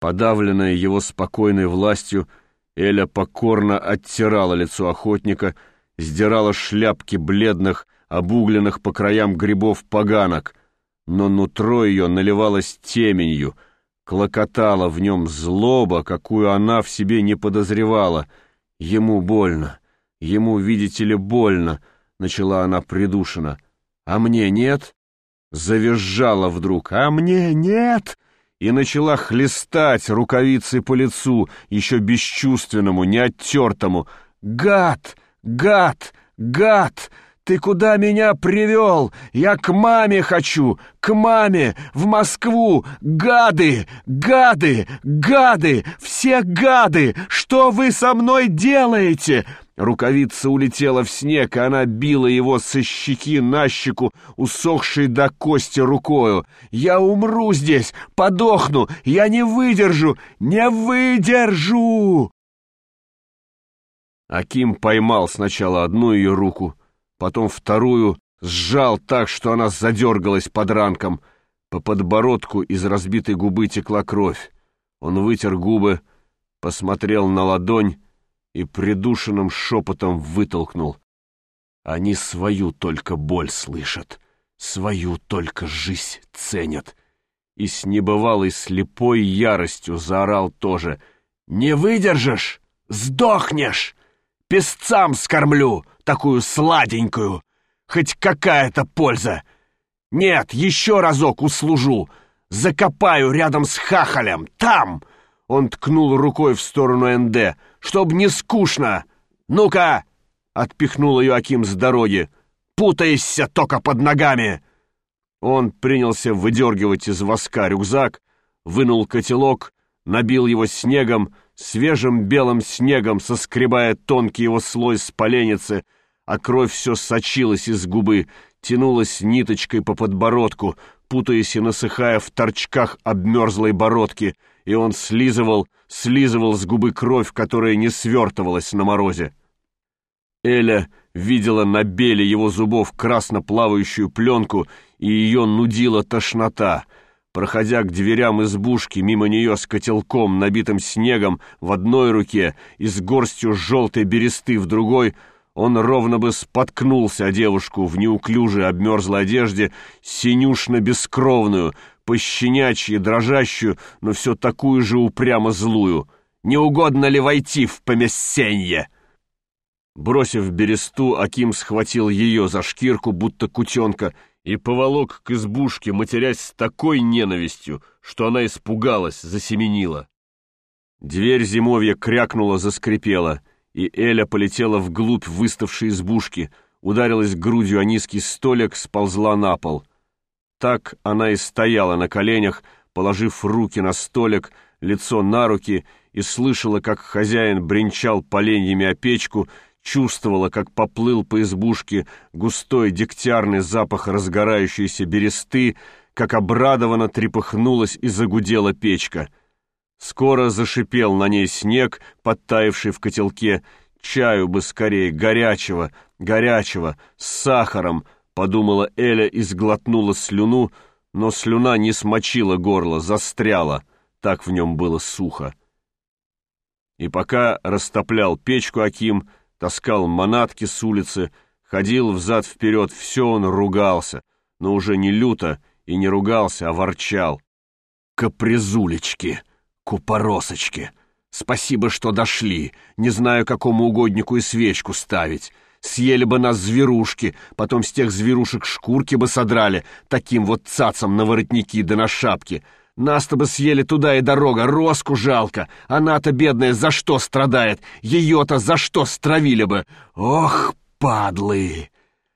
Подавленная его спокойной властью, Эля покорно оттирала лицо охотника, сдирала шляпки бледных, обугленных по краям грибов поганок, но нутро ее наливалось теменью, клокотала в нем злоба, какую она в себе не подозревала. «Ему больно, ему, видите ли, больно», — начала она придушенно. «А мне нет?» — завизжала вдруг. «А мне нет!» И начала хлестать рукавицей по лицу, еще бесчувственному, неоттертому. «Гад! Гад! Гад! Ты куда меня привел? Я к маме хочу! К маме! В Москву! Гады! Гады! Гады! Все гады! Что вы со мной делаете?» Рукавица улетела в снег, и она била его со щеки на щеку, усохшей до кости рукою. «Я умру здесь! Подохну! Я не выдержу! Не выдержу!» Аким поймал сначала одну ее руку, потом вторую, сжал так, что она задергалась под ранком. По подбородку из разбитой губы текла кровь. Он вытер губы, посмотрел на ладонь и придушенным шепотом вытолкнул: «Они свою только боль слышат, свою только жизнь ценят». И с небывалой слепой яростью заорал тоже: «Не выдержишь — сдохнешь! Песцам скормлю, такую сладенькую! Хоть какая-то польза! Нет, еще разок услужу! Закопаю рядом с хахалем, там!» Он ткнул рукой в сторону НД. «Чтоб не скучно! Ну-ка!» — отпихнул ее Аким с дороги. «Путаешься только под ногами!» Он принялся выдергивать из воска рюкзак, вынул котелок, набил его снегом, свежим белым снегом, соскребая тонкий его слой с поленницы, а кровь все сочилась из губы, тянулась ниточкой по подбородку, путаясь и насыхая в торчках обмерзлой бородки, и он слизывал с губы кровь, которая не свертывалась на морозе. Эля видела на беле его зубов красно плавающую пленку, и ее нудила тошнота. Проходя к дверям избушки, мимо нее с котелком, набитым снегом, в одной руке и с горстью желтой бересты в другой, он ровно бы споткнулся о девушку в неуклюжей обмерзлой одежде, синюшно-бескровную, пощенячьи дрожащую, но все такую же упрямо злую. «Не угодно ли войти в помещенье?» Бросив бересту, Аким схватил ее за шкирку, будто кутенка, и поволок к избушке, матерясь с такой ненавистью, что она испугалась, засеменила. Дверь зимовья крякнула, заскрипела, и Эля полетела вглубь выставшей избушки, ударилась грудью о низкий столик, сползла на пол. Так она и стояла на коленях, положив руки на столик, лицо на руки, и слышала, как хозяин бренчал поленьями о печку, чувствовала, как поплыл по избушке густой дегтярный запах разгорающейся бересты, как обрадованно трепыхнулась и загудела печка. Скоро зашипел на ней снег, подтаявший в котелке. «Чаю бы скорее, горячего, горячего, с сахаром», — подумала Эля и сглотнула слюну, но слюна не смочила горло, застряла, так в нем было сухо. И пока растоплял печку Аким, таскал манатки с улицы, ходил взад-вперед, все он ругался, но уже не люто и не ругался, а ворчал. «Капризулечки, купоросочки, спасибо, что дошли, не знаю, какому угоднику и свечку ставить. Съели бы нас зверушки, потом с тех зверушек шкурки бы содрали, таким вот цацам на воротники да на шапки. Нас-то бы съели туда и дорога, Роску жалко. Она-то, бедная, за что страдает? Ее-то за что стравили бы? Ох, падлы!»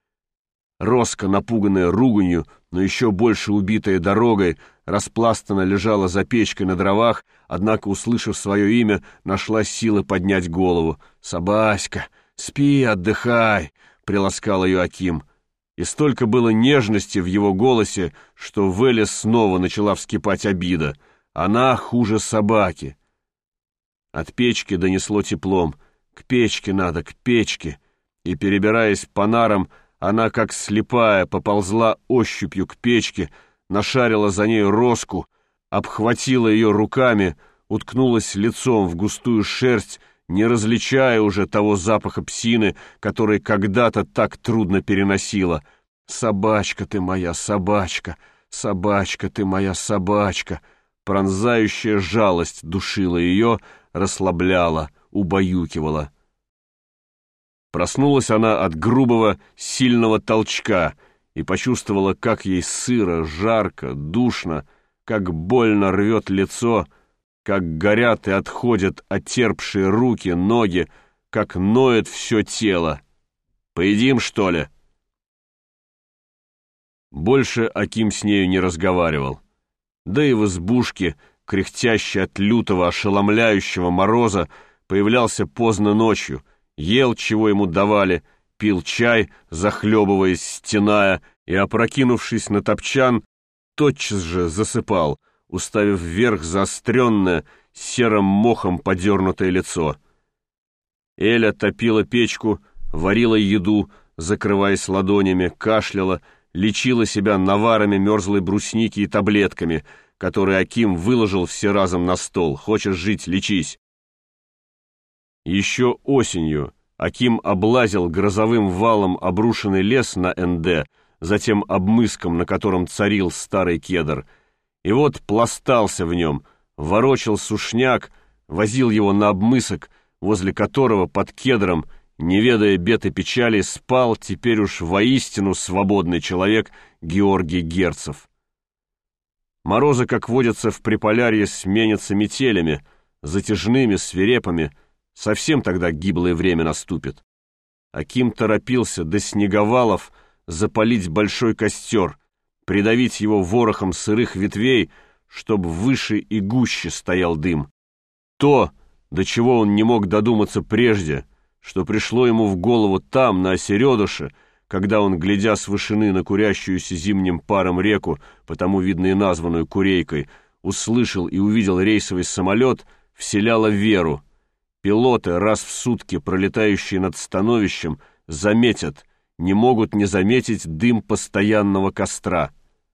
Роска, напуганная руганью, но еще больше убитая дорогой, распластана лежала за печкой на дровах, однако, услышав свое имя, нашла силы поднять голову. «Собаська, спи, отдыхай!» — приласкал ее Аким. И столько было нежности в его голосе, что в Эле снова начала вскипать обида. Она хуже собаки. От печки донесло теплом. К печке надо, к печке. И, перебираясь по нарам, она, как слепая, поползла ощупью к печке, нашарила за ней Роску, обхватила ее руками, уткнулась лицом в густую шерсть, не различая уже того запаха псины, который когда-то так трудно переносила. «Собачка ты моя, собачка! Собачка ты моя, собачка!» Пронзающая жалость душила ее, расслабляла, убаюкивала. Проснулась она от грубого, сильного толчка и почувствовала, как ей сыро, жарко, душно, как больно рвет лицо, как горят и отходят отерпшие руки, ноги, как ноет все тело. «Поедим, что ли?» Больше Аким с нею не разговаривал. Да и в избушке, кряхтящий от лютого, ошеломляющего мороза, появлялся поздно ночью, ел, чего ему давали, пил чай, захлебываясь, стеная, и, опрокинувшись на топчан, тотчас же засыпал, уставив вверх заостренное, серым мохом подернутое лицо. Эля топила печку, варила еду, закрываясь ладонями, кашляла, лечила себя наварами мерзлой брусники и таблетками, которые Аким выложил все разом на стол. «Хочешь жить — лечись». Еще осенью Аким облазил грозовым валом обрушенный лес на НД, затем обмыском, на котором царил старый кедр, и вот пластался в нем, ворочал сушняк, возил его на обмысок, возле которого под кедром, не ведая бед и печали, спал теперь уж воистину свободный человек Георгий Герцев. Морозы, как водятся в Приполярье, сменятся метелями, затяжными, свирепыми. Совсем тогда гиблое время наступит. Аким торопился до снеговалов запалить большой костер, придавить его ворохом сырых ветвей, чтобы выше и гуще стоял дым. То, до чего он не мог додуматься прежде, что пришло ему в голову там, на Середуше, когда он, глядя с вышины на курящуюся зимним паром реку, потому, видно, и названную Курейкой, услышал и увидел рейсовый самолет, вселяло веру. Пилоты, раз в сутки пролетающие над становищем, заметят, не могут не заметить дым постоянного костра.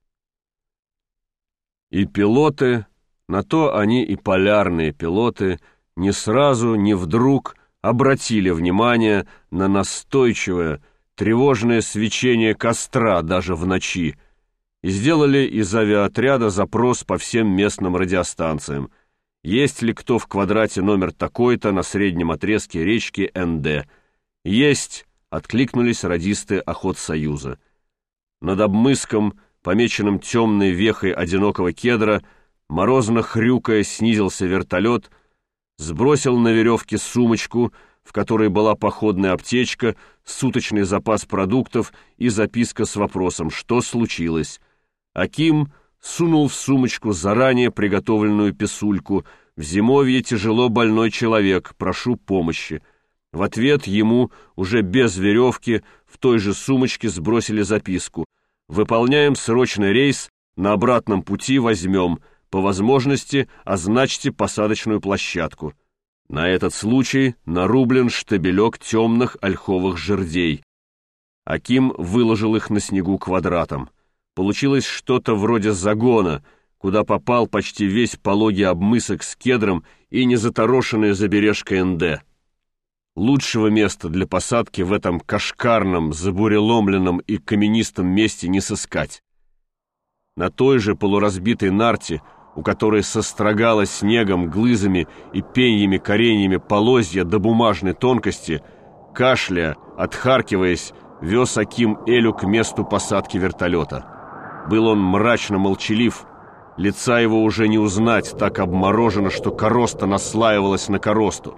И пилоты, на то они и полярные пилоты, не сразу, не вдруг обратили внимание на настойчивое, тревожное свечение костра даже в ночи и сделали из авиаотряда запрос по всем местным радиостанциям. Есть ли кто в квадрате номер такой-то на среднем отрезке речки НД? Есть, откликнулись радисты Охотсоюза. Над обмыском, помеченным темной вехой одинокого кедра, морозно хрюкая, снизился вертолет, сбросил на веревке сумочку, в которой была походная аптечка, суточный запас продуктов и записка с вопросом «Что случилось?». Аким сунул в сумочку заранее приготовленную писульку «В зимовье тяжело больной человек, прошу помощи». В ответ ему, уже без веревки, в той же сумочке сбросили записку «Выполняем срочный рейс, на обратном пути возьмем, по возможности означьте посадочную площадку». На этот случай нарублен штабелек темных ольховых жердей. Аким выложил их на снегу квадратом. Получилось что-то вроде загона, куда попал почти весь пологий обмысок с кедром и незаторошенная забережка НД. Лучшего места для посадки в этом кошкарном, забуреломленном и каменистом месте не сыскать. На той же полуразбитой нарте, у которой сострогало снегом, глызами и пеньями кореньями полозья до бумажной тонкости, кашляя, отхаркиваясь, вез Аким Элю к месту посадки вертолета. Был он мрачно молчалив, лица его уже не узнать, так обморожено, что короста наслаивалась на коросту.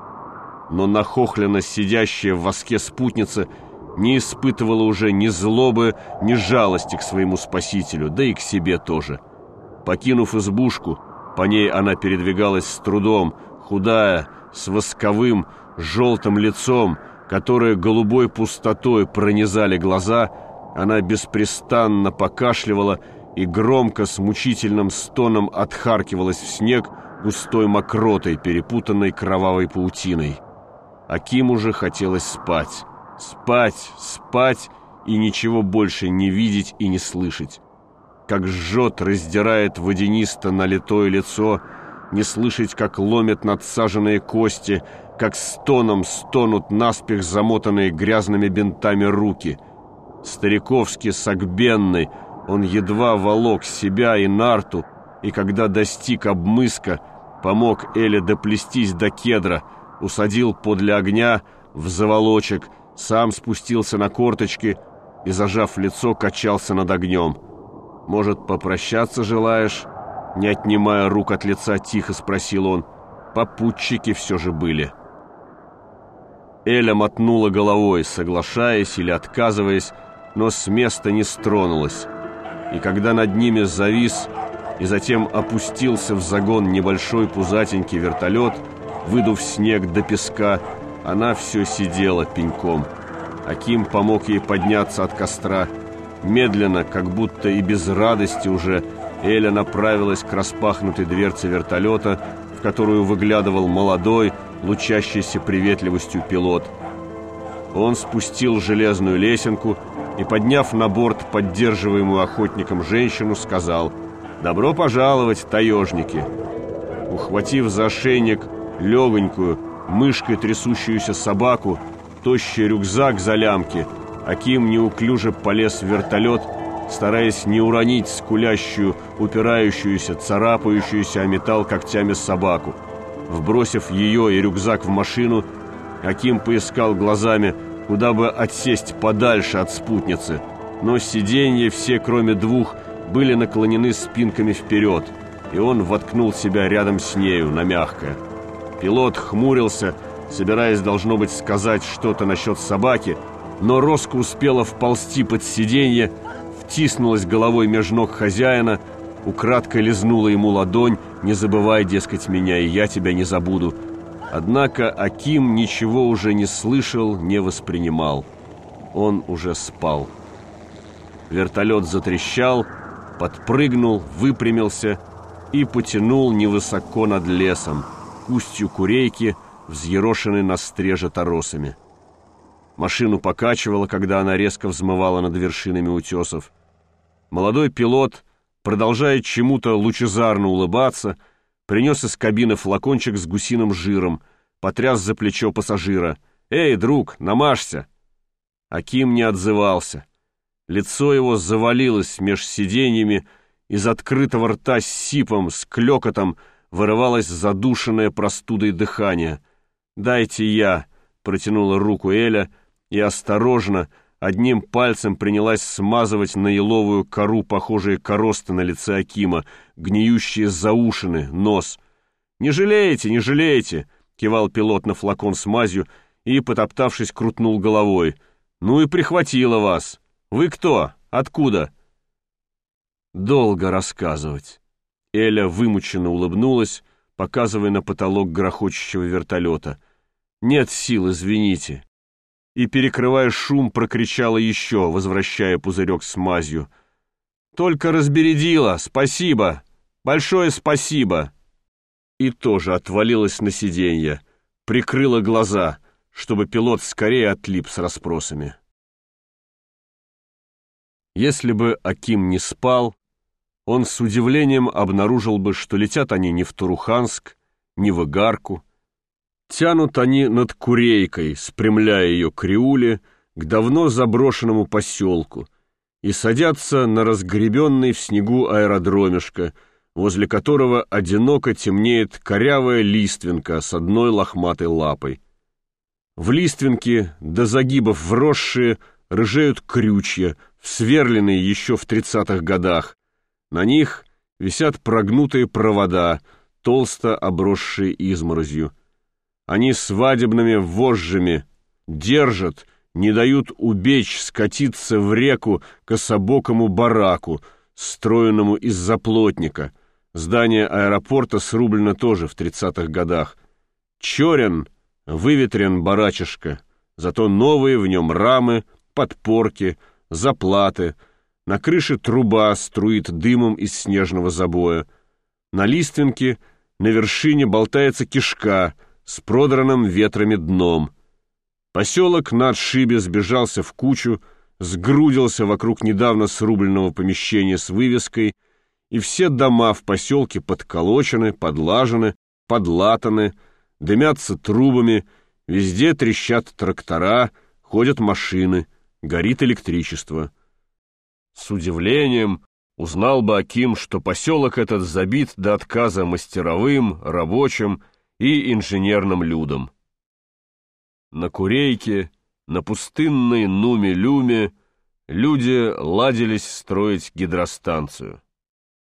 Но нахохленно сидящая в воске спутница не испытывала уже ни злобы, ни жалости к своему спасителю, да и к себе тоже. Покинув избушку, по ней она передвигалась с трудом, худая, с восковым, желтым лицом, которое голубой пустотой пронизали глаза, она беспрестанно покашливала и громко с мучительным стоном отхаркивалась в снег густой мокротой, перепутанной кровавой паутиной. Акиму же хотелось спать, спать, спать и ничего больше не видеть и не слышать. Как жжет, раздирает водянисто налитое лицо, не слышать, как ломят надсаженные кости, как стоном стонут наспех замотанные грязными бинтами руки. Стариковски согбенный, он едва волок себя и нарту, и когда достиг обмыска, помог Эле доплестись до кедра, усадил подле огня в заволочек, сам спустился на корточки и, зажав лицо, качался над огнем. «Может, попрощаться желаешь?» Не отнимая рук от лица, тихо спросил он. Попутчики все же были. Эля мотнула головой, соглашаясь или отказываясь, но с места не стронулась. И когда над ними завис и затем опустился в загон небольшой пузатенький вертолет, выдув снег до песка, она все сидела пеньком. Аким помог ей подняться от костра. Медленно, как будто и без радости уже, Эля направилась к распахнутой дверце вертолета, в которую выглядывал молодой, лучащийся приветливостью пилот. Он спустил железную лесенку и, подняв на борт поддерживаемую охотником женщину, сказал: «Добро пожаловать, таежники!» Ухватив за ошейник легонькую, мышкой трясущуюся собаку, тощий рюкзак за лямки, Аким неуклюже полез в вертолет, стараясь не уронить скулящую, упирающуюся, царапающуюся о металл когтями собаку. Вбросив ее и рюкзак в машину, Аким поискал глазами, куда бы отсесть подальше от спутницы, но сиденья все, кроме двух, были наклонены спинками вперед, и он воткнул себя рядом с нею на мягкое. Пилот хмурился, собираясь, должно быть, сказать что-то насчет собаки, но Роско успела вползти под сиденье, втиснулась головой меж ног хозяина, украдкой лизнула ему ладонь: «Не забывай, дескать, меня, и я тебя не забуду». Однако Аким ничего уже не слышал, не воспринимал. Он уже спал. Вертолет затрещал, подпрыгнул, выпрямился и потянул невысоко над лесом, к устью Курейки, взъерошенной на стреже торосами. Машину покачивало, когда она резко взмывала над вершинами утесов. Молодой пилот, продолжая чему-то лучезарно улыбаться, принес из кабины флакончик с гусиным жиром, потряс за плечо пассажира. «Эй, друг, намажься!» Аким не отзывался. Лицо его завалилось меж сиденьями, из открытого рта с сипом, с клёкотом вырывалось задушенное простудой дыхание. «Дайте я!» — протянула руку Эля и осторожно, одним пальцем принялась смазывать на еловую кору похожие коросты на лице Акима, гниющие заушины, нос. «Не жалеете, не жалеете!» — кивал пилот на флакон с мазью и, потоптавшись, крутнул головой. «Ну и прихватило вас! Вы кто? Откуда?» «Долго рассказывать». Эля вымученно улыбнулась, показывая на потолок грохочущего вертолета. «Нет сил, извините». И, перекрывая шум, прокричала еще, возвращая пузырек с мазью: «Только разбередила! Спасибо! Большое спасибо!» И тоже отвалилась на сиденье, прикрыла глаза, чтобы пилот скорее отлип с расспросами. Если бы Аким не спал, он с удивлением обнаружил бы, что летят они не в Туруханск, не в Игарку. Тянут они над Курейкой, спрямляя ее к Риуле, к давно заброшенному поселку, и садятся на разгребенный в снегу аэродромишко, возле которого одиноко темнеет корявая лиственка с одной лохматой лапой. В лиственке, до загибов вросшие, рыжеют крючья, всверленные еще в 30-х годах. На них висят прогнутые провода, толсто обросшие изморозью. Они свадебными вожжами держат, не дают убечь скатиться в реку кособокому бараку, строенному из заплотника. Здание аэропорта срублено тоже в 30-х годах. Черен, выветрен барачишка, зато новые в нем рамы, подпорки, заплаты. На крыше труба струит дымом из снежного забоя. На лиственке на вершине болтается кишка с продранным ветрами дном. Поселок на отшибе сбежался в кучу, сгрудился вокруг недавно срубленного помещения с вывеской и все дома в поселке подколочены, подлажены, подлатаны, дымятся трубами, везде трещат трактора, ходят машины, горит электричество. С удивлением узнал бы Аким, что поселок этот забит до отказа мастеровым, рабочим и инженерным людом. На Курейке, на пустынной Нуме-Люме люди ладились строить гидростанцию.